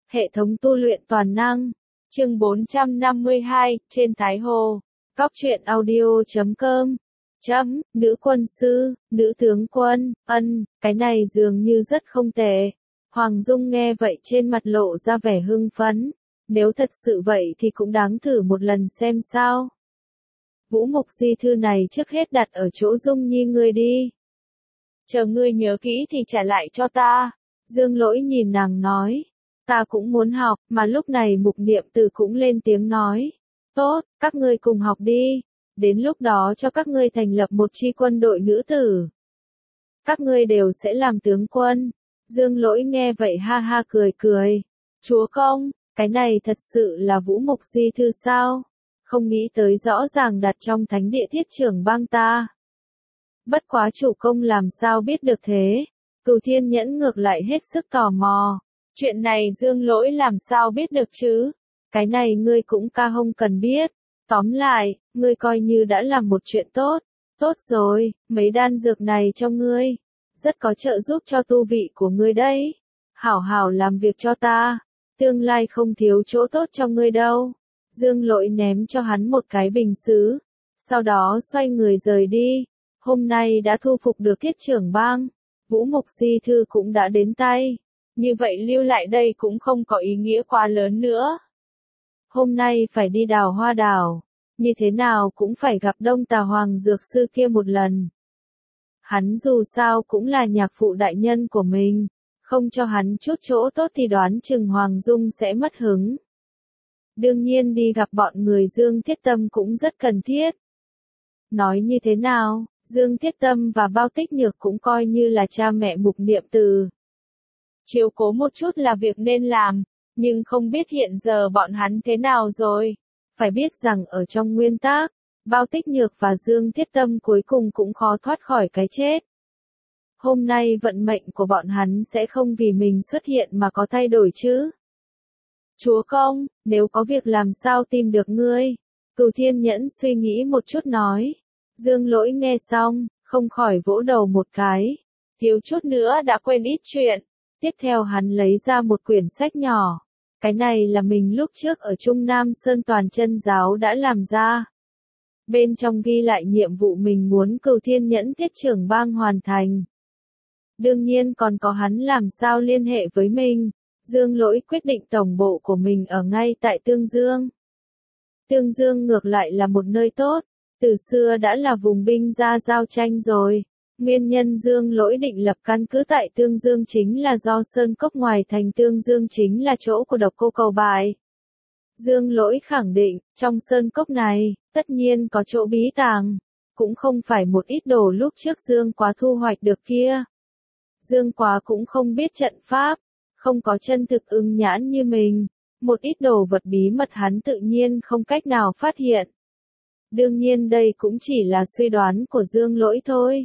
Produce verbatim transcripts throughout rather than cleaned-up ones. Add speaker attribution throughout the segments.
Speaker 1: Hệ thống tu luyện toàn năng. Chương bốn trăm năm mươi hai, trên Thái Hồ. Góc truyện audio chấm com. Chấm, nữ quân sư, nữ tướng quân, ân, cái này dường như rất không tệ. Hoàng Dung nghe vậy trên mặt lộ ra vẻ hưng phấn. Nếu thật sự vậy thì cũng đáng thử một lần xem sao. Vũ mục di thư này trước hết đặt ở chỗ Dung Nhi ngươi đi. Chờ ngươi nhớ kỹ thì trả lại cho ta. Dương Lỗi nhìn nàng nói. Ta cũng muốn học, mà lúc này Mục Niệm Từ cũng lên tiếng nói. Tốt, các ngươi cùng học đi. Đến lúc đó cho các ngươi thành lập một chi quân đội nữ tử. Các ngươi đều sẽ làm tướng quân. Dương Lỗi nghe vậy ha ha cười cười. Chúa công, cái này thật sự là Vũ mục di thư sao? Không nghĩ tới rõ ràng đặt trong thánh địa Thiết Trưởng Bang ta. Bất quá chủ công làm sao biết được thế? Cửu Thiên Nhẫn ngược lại hết sức tò mò. Chuyện này Dương Lỗi làm sao biết được chứ? Cái này ngươi cũng ca không cần biết. Tóm lại, ngươi coi như đã làm một chuyện tốt. Tốt rồi, mấy đan dược này cho ngươi. Rất có trợ giúp cho tu vị của ngươi đấy. Hảo hảo làm việc cho ta. Tương lai không thiếu chỗ tốt cho ngươi đâu. Dương Lỗi ném cho hắn một cái bình sứ. Sau đó xoay người rời đi. Hôm nay đã thu phục được Thiết Trưởng Bang. Vũ mục di thư cũng đã đến tay. Như vậy lưu lại đây cũng không có ý nghĩa quá lớn nữa. Hôm nay phải đi đào hoa đào. Như thế nào cũng phải gặp Đông Tà Hoàng Dược Sư kia một lần. Hắn dù sao cũng là nhạc phụ đại nhân của mình. Không cho hắn chút chỗ tốt thì đoán chừng Hoàng Dung sẽ mất hứng. Đương nhiên đi gặp bọn người Dương Thiết Tâm cũng rất cần thiết. Nói như thế nào, Dương Thiết Tâm và Bao Tích Nhược cũng coi như là cha mẹ Mục Niệm Từ. Chiếu cố một chút là việc nên làm, nhưng không biết hiện giờ bọn hắn thế nào rồi. Phải biết rằng ở trong nguyên tắc, Bao Tích Nhược và Dương Thiết Tâm cuối cùng cũng khó thoát khỏi cái chết. Hôm nay vận mệnh của bọn hắn sẽ không vì mình xuất hiện mà có thay đổi chứ. Chúa công, nếu có việc làm sao tìm được ngươi? Cửu Thiên Nhẫn suy nghĩ một chút nói. Dương Lỗi nghe xong, không khỏi vỗ đầu một cái. Thiếu chút nữa đã quên ít chuyện. Tiếp theo hắn lấy ra một quyển sách nhỏ. Cái này là mình lúc trước ở Trung Nam Sơn Toàn Chân Giáo đã làm ra. Bên trong ghi lại nhiệm vụ mình muốn Cửu Thiên Nhẫn Thiết Trưởng Bang hoàn thành. Đương nhiên còn có hắn làm sao liên hệ với mình. Dương Lỗi quyết định tổng bộ của mình ở ngay tại Tương Dương. Tương Dương ngược lại là một nơi tốt. Từ xưa đã là vùng binh ra giao tranh rồi. Nguyên nhân Dương Lỗi định lập căn cứ tại Tương Dương chính là do Sơn Cốc ngoài thành Tương Dương chính là chỗ của độc cô cầu bài. Dương Lỗi khẳng định, trong Sơn Cốc này, tất nhiên có chỗ bí tàng. Cũng không phải một ít đồ lúc trước Dương Quá thu hoạch được kia. Dương Quá cũng không biết trận pháp, không có chân thực ưng nhãn như mình. Một ít đồ vật bí mật hắn tự nhiên không cách nào phát hiện. Đương nhiên đây cũng chỉ là suy đoán của Dương Lỗi thôi.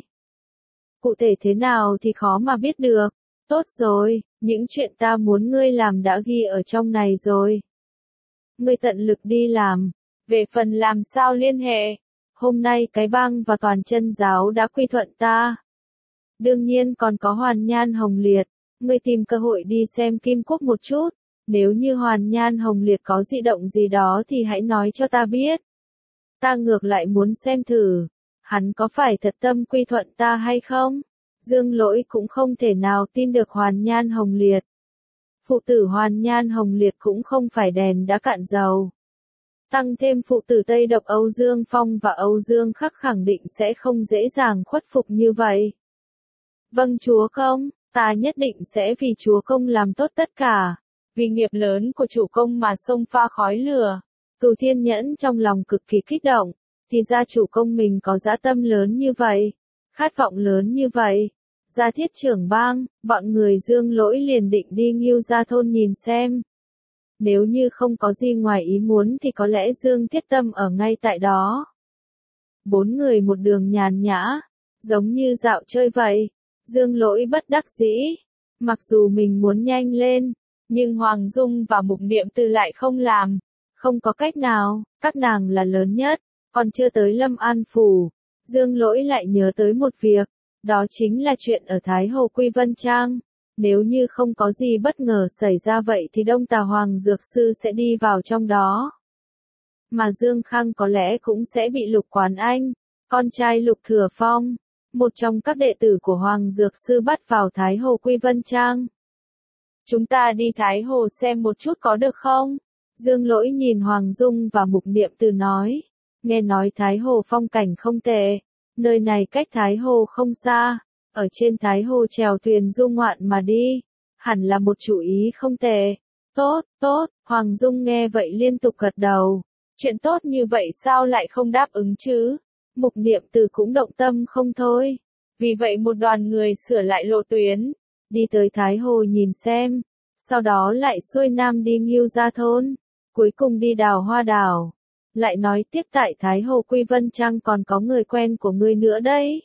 Speaker 1: Cụ thể thế nào thì khó mà biết được. Tốt rồi, những chuyện ta muốn ngươi làm đã ghi ở trong này rồi. Ngươi tận lực đi làm. Về phần làm sao liên hệ, hôm nay cái bang và Toàn Chân Giáo đã quy thuận ta. Đương nhiên còn có Hoàn Nhan Hồng Liệt. Ngươi tìm cơ hội đi xem Kim Quốc một chút. Nếu như Hoàn Nhan Hồng Liệt có dị động gì đó thì hãy nói cho ta biết. Ta ngược lại muốn xem thử. Hắn có phải thật tâm quy thuận ta hay không? Dương Lỗi cũng không thể nào tin được Hoàn Nhan Hồng Liệt. Phụ tử Hoàn Nhan Hồng Liệt cũng không phải đèn đã cạn dầu. Tăng thêm phụ tử Tây Độc Âu Dương Phong và Âu Dương Khắc khẳng định sẽ không dễ dàng khuất phục như vậy. Vâng chúa công, ta nhất định sẽ vì chúa công làm tốt tất cả. Vì nghiệp lớn của chủ công mà xông pha khói lửa. Cửu Thiên Nhẫn trong lòng cực kỳ kích động. Thì ra chủ công mình có dã tâm lớn như vậy. Khát vọng lớn như vậy. Ra Thiết Trưởng Bang, bọn người Dương Lỗi liền định đi Ngưu Gia Thôn nhìn xem. Nếu như không có gì ngoài ý muốn thì có lẽ Dương Thiết Tâm ở ngay tại đó. Bốn người một đường nhàn nhã. Giống như dạo chơi vậy. Dương Lỗi bất đắc dĩ. Mặc dù mình muốn nhanh lên. Nhưng Hoàng Dung và Mục Niệm Từ lại không làm. Không có cách nào, các nàng là lớn nhất. Còn chưa tới Lâm An Phủ. Dương Lỗi lại nhớ tới một việc. Đó chính là chuyện ở Thái Hồ Quy Vân Trang. Nếu như không có gì bất ngờ xảy ra vậy thì Đông Tà Hoàng Dược Sư sẽ đi vào trong đó. Mà Dương Khang có lẽ cũng sẽ bị Lục Quán Anh, con trai Lục Thừa Phong, một trong các đệ tử của Hoàng Dược Sư bắt vào Thái Hồ Quy Vân Trang. Chúng ta đi Thái Hồ xem một chút có được không? Dương Lỗi nhìn Hoàng Dung và Mục Niệm Từ nói. Nghe nói Thái Hồ phong cảnh không tệ. Nơi này cách Thái Hồ không xa. Ở trên Thái Hồ chèo thuyền du ngoạn mà đi. Hẳn là một chủ ý không tệ. Tốt, tốt, Hoàng Dung nghe vậy liên tục gật đầu. Chuyện tốt như vậy sao lại không đáp ứng chứ? Mục Niệm Từ cũng động tâm không thôi. Vì vậy một đoàn người sửa lại lộ tuyến. Đi tới Thái Hồ nhìn xem. Sau đó lại xuôi nam đi Ngưu Gia Thôn. Cuối cùng đi Đào Hoa Đảo. Lại nói tiếp tại Thái Hồ Quy Vân Trang còn có người quen của ngươi nữa đấy.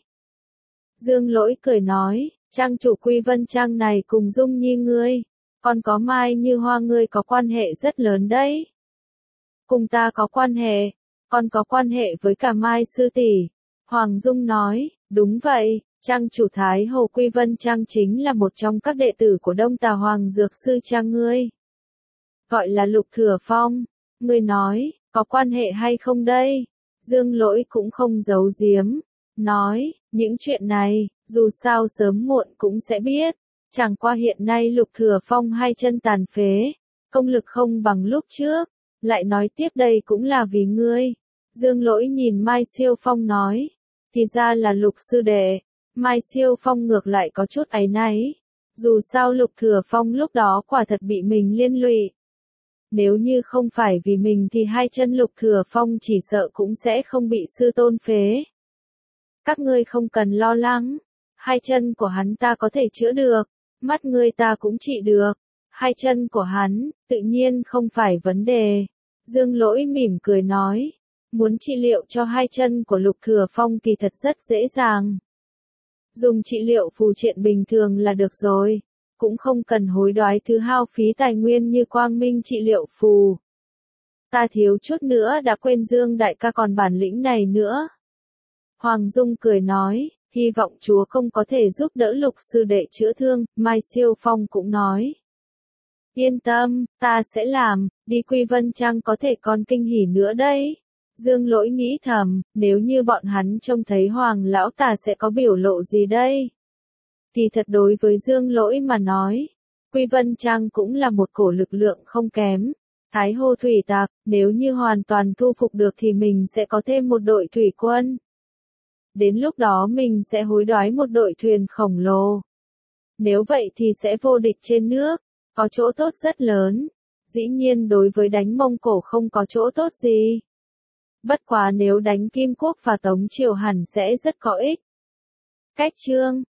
Speaker 1: Dương Lỗi cười nói, trang chủ Quy Vân Trang này cùng Dung Nhi ngươi. Còn có Mai Như Hoa ngươi có quan hệ rất lớn đấy. Cùng ta có quan hệ, còn có quan hệ với cả Mai sư tỷ. Hoàng Dung nói, đúng vậy, trang chủ Thái Hồ Quy Vân Trang chính là một trong các đệ tử của Đông Tà Hoàng Dược Sư Trang ngươi. Gọi là Lục Thừa Phong. Ngươi nói, có quan hệ hay không đây? Dương Lỗi cũng không giấu giếm. Nói, những chuyện này, dù sao sớm muộn cũng sẽ biết. Chẳng qua hiện nay Lục Thừa Phong hai chân tàn phế. Công lực không bằng lúc trước. Lại nói tiếp đây cũng là vì ngươi. Dương Lỗi nhìn Mai Siêu Phong nói. Thì ra là Lục sư đệ. Mai Siêu Phong ngược lại có chút áy náy. Dù sao Lục Thừa Phong lúc đó quả thật bị mình liên lụy. Nếu như không phải vì mình thì hai chân Lục Thừa Phong chỉ sợ cũng sẽ không bị sư tôn phế. Các ngươi không cần lo lắng. Hai chân của hắn ta có thể chữa được. Mắt ngươi ta cũng trị được. Hai chân của hắn, tự nhiên không phải vấn đề. Dương Lỗi mỉm cười nói. Muốn trị liệu cho hai chân của Lục Thừa Phong kỳ thật rất dễ dàng. Dùng trị liệu phù triện bình thường là được rồi. Cũng không cần hối đoái thứ hao phí tài nguyên như Quang Minh trị liệu phù. Ta thiếu chút nữa đã quên Dương đại ca còn bản lĩnh này nữa. Hoàng Dung cười nói, hy vọng chúa công có thể giúp đỡ Lục sư đệ chữa thương. Mai Siêu Phong cũng nói. Yên tâm, ta sẽ làm, đi Quy Vân Trang có thể còn kinh hỉ nữa đấy. Dương Lỗi nghĩ thầm, nếu như bọn hắn trông thấy Hoàng lão ta sẽ có biểu lộ gì đây? Thì thật đối với Dương Lỗi mà nói, Quy Vân Trang cũng là một cổ lực lượng không kém. Thái Hồ thủy tạc, nếu như hoàn toàn thu phục được thì mình sẽ có thêm một đội thủy quân. Đến lúc đó mình sẽ hối đoái một đội thuyền khổng lồ. Nếu vậy thì sẽ vô địch trên nước, có chỗ tốt rất lớn. Dĩ nhiên đối với đánh Mông Cổ không có chỗ tốt gì. Bất quá nếu đánh Kim Quốc và Tống Triều hẳn sẽ rất có ích. Cách chương